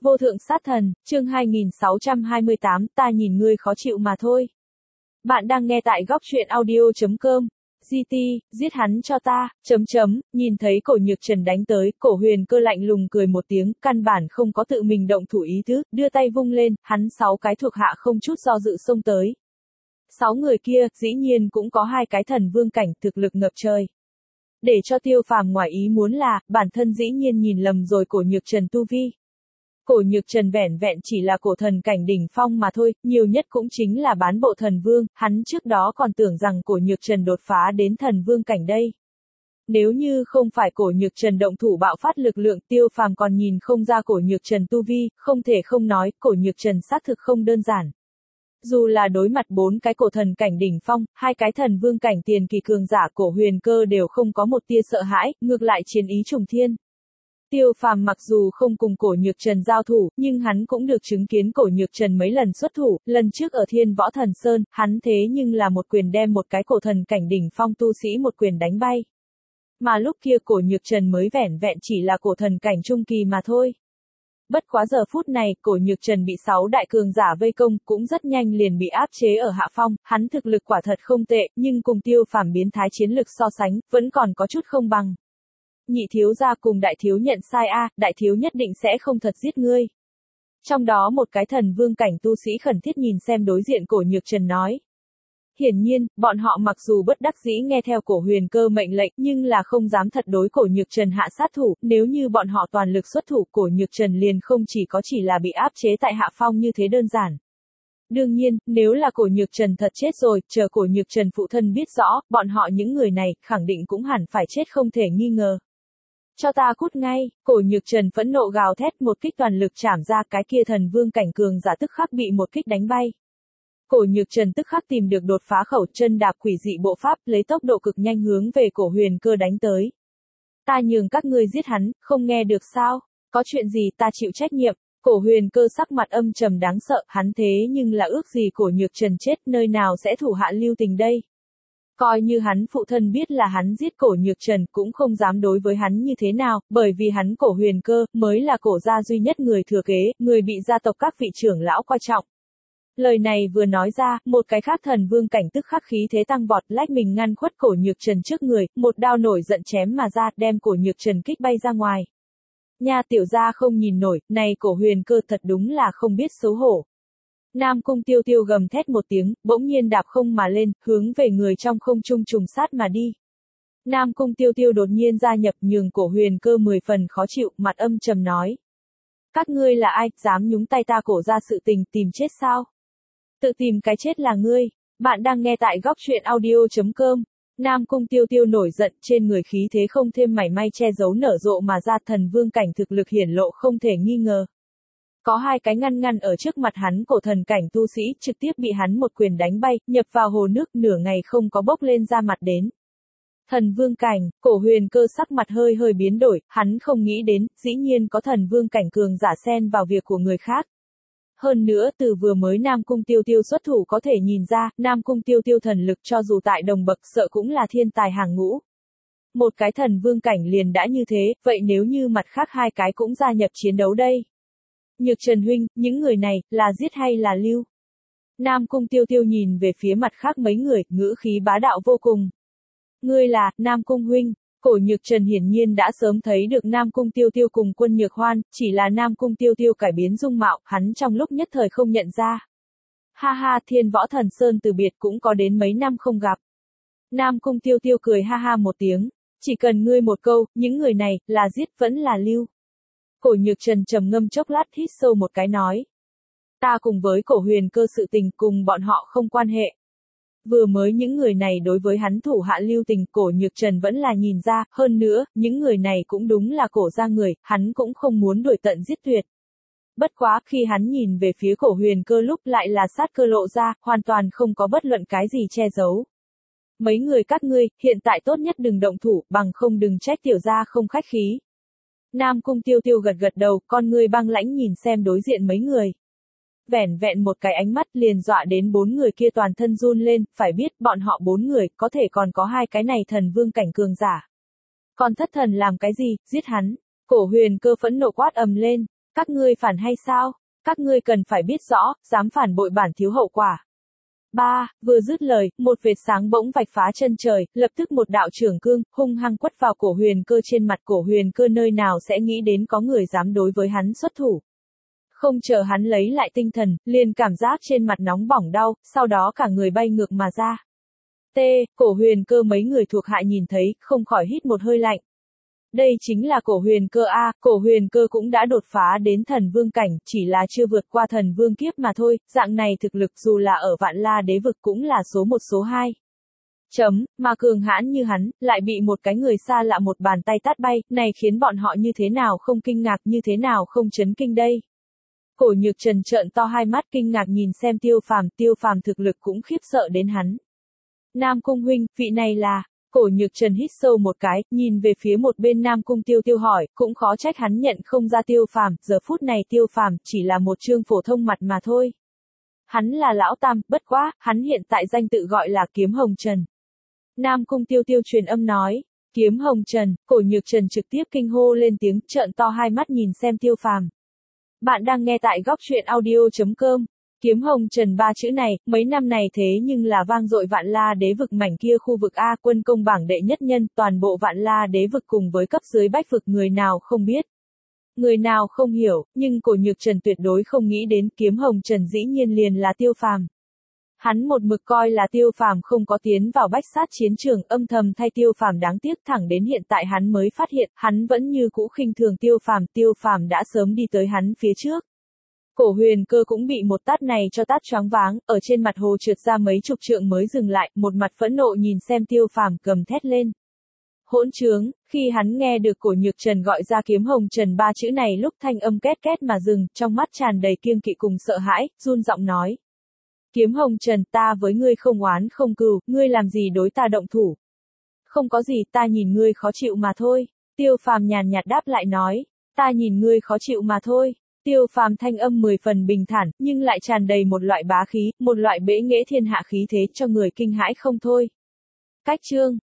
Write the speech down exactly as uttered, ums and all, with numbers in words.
Vô thượng sát thần, chương hai nghìn sáu trăm hai mươi tám, ta nhìn ngươi khó chịu mà thôi. Bạn đang nghe tại góc truyện audio.com. giê tê, giết hắn cho ta, chấm chấm, nhìn thấy Cổ Nhược Trần đánh tới, Cổ Huyền Cơ lạnh lùng cười một tiếng, căn bản không có tự mình động thủ ý tứ, đưa tay vung lên, hắn sáu cái thuộc hạ không chút do dự xông tới. Sáu người kia, dĩ nhiên cũng có hai cái thần vương cảnh, thực lực ngập trời. Để cho Tiêu Phàm ngoài ý muốn là, bản thân dĩ nhiên nhìn lầm rồi Cổ Nhược Trần tu vi. Cổ Nhược Trần vẻn vẹn chỉ là cổ thần cảnh đỉnh phong mà thôi, nhiều nhất cũng chính là bán bộ thần vương, hắn trước đó còn tưởng rằng Cổ Nhược Trần đột phá đến thần vương cảnh đây. Nếu như không phải Cổ Nhược Trần động thủ bạo phát lực lượng, Tiêu Phàm còn nhìn không ra Cổ Nhược Trần tu vi, không thể không nói, Cổ Nhược Trần xác thực không đơn giản. Dù là đối mặt bốn cái cổ thần cảnh đỉnh phong, hai cái thần vương cảnh tiền kỳ cường giả, Cổ Huyền Cơ đều không có một tia sợ hãi, ngược lại chiến ý trùng thiên. Tiêu Phàm mặc dù không cùng Cổ Nhược Trần giao thủ, nhưng hắn cũng được chứng kiến Cổ Nhược Trần mấy lần xuất thủ, lần trước ở Thiên Võ Thần Sơn, hắn thế nhưng là một quyền đem một cái cổ thần cảnh đỉnh phong tu sĩ một quyền đánh bay. Mà lúc kia Cổ Nhược Trần mới vẻn vẹn chỉ là cổ thần cảnh trung kỳ mà thôi. Bất quá giờ phút này, Cổ Nhược Trần bị sáu đại cường giả vây công, cũng rất nhanh liền bị áp chế ở hạ phong, hắn thực lực quả thật không tệ, nhưng cùng Tiêu Phàm biến thái chiến lực so sánh, vẫn còn có chút không bằng. Nhị thiếu gia cùng đại thiếu nhận sai a, đại thiếu nhất định sẽ không thật giết ngươi. Trong đó một cái thần vương cảnh tu sĩ khẩn thiết nhìn xem đối diện Cổ Nhược Trần nói. Hiển nhiên, bọn họ mặc dù bất đắc dĩ nghe theo Cổ Huyền Cơ mệnh lệnh, nhưng là không dám thật đối Cổ Nhược Trần hạ sát thủ, nếu như bọn họ toàn lực xuất thủ, Cổ Nhược Trần liền không chỉ có chỉ là bị áp chế tại hạ phong như thế đơn giản. Đương nhiên, nếu là Cổ Nhược Trần thật chết rồi, chờ Cổ Nhược Trần phụ thân biết rõ, bọn họ những người này, khẳng định cũng hẳn phải chết không thể nghi ngờ. Cho ta cút ngay, Cổ Nhược Trần phẫn nộ gào thét, một kích toàn lực chảm ra, cái kia thần vương cảnh cường giả tức khắc bị một kích đánh bay. Cổ Nhược Trần tức khắc tìm được đột phá khẩu, chân đạp quỷ dị bộ pháp, lấy tốc độ cực nhanh hướng về Cổ Huyền Cơ đánh tới. Ta nhường các ngươi giết hắn, không nghe được sao? Có chuyện gì ta chịu trách nhiệm. Cổ Huyền Cơ sắc mặt âm trầm đáng sợ, hắn thế nhưng là ước gì Cổ Nhược Trần chết, nơi nào sẽ thủ hạ lưu tình đây? Coi như hắn phụ thân biết là hắn giết Cổ Nhược Trần, cũng không dám đối với hắn như thế nào, bởi vì hắn Cổ Huyền Cơ, mới là Cổ gia duy nhất người thừa kế, người bị gia tộc các vị trưởng lão coi trọng. Lời này vừa nói ra, một cái khác thần vương cảnh tức khắc khí thế tăng vọt, lách mình ngăn khuất Cổ Nhược Trần trước người, một đao nổi giận chém mà ra, đem Cổ Nhược Trần kích bay ra ngoài. Nha tiểu gia không nhìn nổi, này Cổ Huyền Cơ thật đúng là không biết xấu hổ. Nam Cung Tiêu Tiêu gầm thét một tiếng, bỗng nhiên đạp không mà lên, hướng về người trong không trung trùng sát mà đi. Nam Cung Tiêu Tiêu đột nhiên gia nhập, nhường Cổ Huyền Cơ mười phần khó chịu, mặt âm trầm nói. Các ngươi là ai, dám nhúng tay ta Cổ ra sự tình, tìm chết sao? Tự tìm cái chết là ngươi. Bạn đang nghe tại góc truyện audio.com. Nam Cung Tiêu Tiêu nổi giận, trên người khí thế không thêm mảy may che giấu nở rộ mà ra, thần vương cảnh thực lực hiển lộ không thể nghi ngờ. Có hai cái ngăn ngăn ở trước mặt hắn, cổ thần cảnh tu sĩ, trực tiếp bị hắn một quyền đánh bay, nhập vào hồ nước, nửa ngày không có bốc lên ra mặt đến. Thần vương cảnh, Cổ Huyền Cơ sắc mặt hơi hơi biến đổi, hắn không nghĩ đến, dĩ nhiên có thần vương cảnh cường giả xen vào việc của người khác. Hơn nữa, từ vừa mới Nam Cung Tiêu Tiêu xuất thủ có thể nhìn ra, Nam Cung Tiêu Tiêu thần lực cho dù tại đồng bậc sợ cũng là thiên tài hàng ngũ. Một cái thần vương cảnh liền đã như thế, vậy nếu như mặt khác hai cái cũng gia nhập chiến đấu đây? Nhược Trần huynh, những người này, là giết hay là lưu? Nam Cung Tiêu Tiêu nhìn về phía mặt khác mấy người, ngữ khí bá đạo vô cùng. Ngươi là, Nam Cung huynh. Cổ Nhược Trần hiển nhiên đã sớm thấy được Nam Cung Tiêu Tiêu cùng Quân Nhược Hoan, chỉ là Nam Cung Tiêu Tiêu cải biến dung mạo, hắn trong lúc nhất thời không nhận ra. Ha ha, Thiên Võ Thần Sơn từ biệt cũng có đến mấy năm không gặp. Nam Cung Tiêu Tiêu cười ha ha một tiếng, chỉ cần ngươi một câu, những người này, là giết vẫn là lưu. Cổ Nhược Trần trầm ngâm chốc lát, hít sâu một cái nói. Ta cùng với Cổ Huyền Cơ sự tình, cùng bọn họ không quan hệ. Vừa mới những người này đối với hắn thủ hạ lưu tình, Cổ Nhược Trần vẫn là nhìn ra, hơn nữa, những người này cũng đúng là Cổ gia người, hắn cũng không muốn đuổi tận giết tuyệt. Bất quá, khi hắn nhìn về phía Cổ Huyền Cơ lúc lại là sát cơ lộ ra, hoàn toàn không có bất luận cái gì che giấu. Mấy người các ngươi, hiện tại tốt nhất đừng động thủ, bằng không đừng trách tiểu gia không khách khí. Nam Cung Tiêu Tiêu gật gật đầu, con ngươi băng lãnh nhìn xem đối diện mấy người. Vẻn vẹn một cái ánh mắt liền dọa đến bốn người kia toàn thân run lên, phải biết bọn họ bốn người, có thể còn có hai cái này thần vương cảnh cường giả. Còn thất thần làm cái gì, giết hắn. Cổ Huyền Cơ phẫn nộ quát ầm lên. Các ngươi phản hay sao? Các ngươi cần phải biết rõ, dám phản bội bản thiếu hậu quả. Ba, vừa dứt lời, một vệt sáng bỗng vạch phá chân trời, lập tức một đạo trưởng cương, hung hăng quất vào cổ huyền cơ trên mặt. Cổ huyền cơ nơi nào sẽ nghĩ đến có người dám đối với hắn xuất thủ. Không chờ hắn lấy lại tinh thần, liền cảm giác trên mặt nóng bỏng đau, sau đó cả người bay ngược mà ra. T, cổ huyền cơ mấy người thuộc hạ nhìn thấy, không khỏi hít một hơi lạnh. Đây chính là cổ huyền cơ A, cổ huyền cơ cũng đã đột phá đến thần vương cảnh, chỉ là chưa vượt qua thần vương kiếp mà thôi, dạng này thực lực dù là ở Vạn La Đế vực cũng là số một số hai. Chấm, mà cường hãn như hắn, lại bị một cái người xa lạ một bàn tay tát bay, này khiến bọn họ như thế nào không kinh ngạc, như thế nào không chấn kinh đây. Cổ Nhược Trần trợn to hai mắt kinh ngạc nhìn xem Tiêu Phàm, Tiêu Phàm thực lực cũng khiếp sợ đến hắn. Nam Cung huynh, vị này là... Cổ Nhược Trần hít sâu một cái, nhìn về phía một bên Nam Cung Tiêu Tiêu hỏi, cũng khó trách hắn nhận không ra Tiêu Phàm, giờ phút này Tiêu Phàm chỉ là một trương phổ thông mặt mà thôi. Hắn là lão tam, bất quá, hắn hiện tại danh tự gọi là Kiếm Hồng Trần. Nam Cung Tiêu Tiêu truyền âm nói, Kiếm Hồng Trần, Cổ Nhược Trần trực tiếp kinh hô lên tiếng, trợn to hai mắt nhìn xem Tiêu Phàm. Bạn đang nghe tại góc truyện audio chấm com. Kiếm Hồng Trần ba chữ này, mấy năm này thế nhưng là vang dội Vạn La Đế vực mảnh kia khu vực A, quân công bảng đệ nhất nhân, toàn bộ Vạn La Đế vực cùng với cấp dưới bách vực người nào không biết. Người nào không hiểu, nhưng Cổ Nhược Trần tuyệt đối không nghĩ đến Kiếm Hồng Trần dĩ nhiên liền là Tiêu Phàm. Hắn một mực coi là Tiêu Phàm không có tiến vào bách sát chiến trường, âm thầm thay Tiêu Phàm đáng tiếc, thẳng đến hiện tại hắn mới phát hiện, hắn vẫn như cũ khinh thường Tiêu Phàm, Tiêu Phàm đã sớm đi tới hắn phía trước. Cổ huyền cơ cũng bị một tát này cho tát choáng váng, ở trên mặt hồ trượt ra mấy chục trượng mới dừng lại, một mặt phẫn nộ nhìn xem Tiêu Phàm cầm thét lên. Hỗn trướng, khi hắn nghe được Cổ Nhược Trần gọi ra Kiếm Hồng Trần ba chữ này lúc thanh âm két két mà dừng, trong mắt tràn đầy kiêng kỵ cùng sợ hãi, run giọng nói. Kiếm Hồng Trần, ta với ngươi không oán không cừu, ngươi làm gì đối ta động thủ? Không có gì, ta nhìn ngươi khó chịu mà thôi. Tiêu Phàm nhàn nhạt đáp lại nói, ta nhìn ngươi khó chịu mà thôi. Tiêu Phàm thanh âm mười phần bình thản, nhưng lại tràn đầy một loại bá khí, một loại bẽ nghệ thiên hạ khí thế cho người kinh hãi không thôi. Cách chương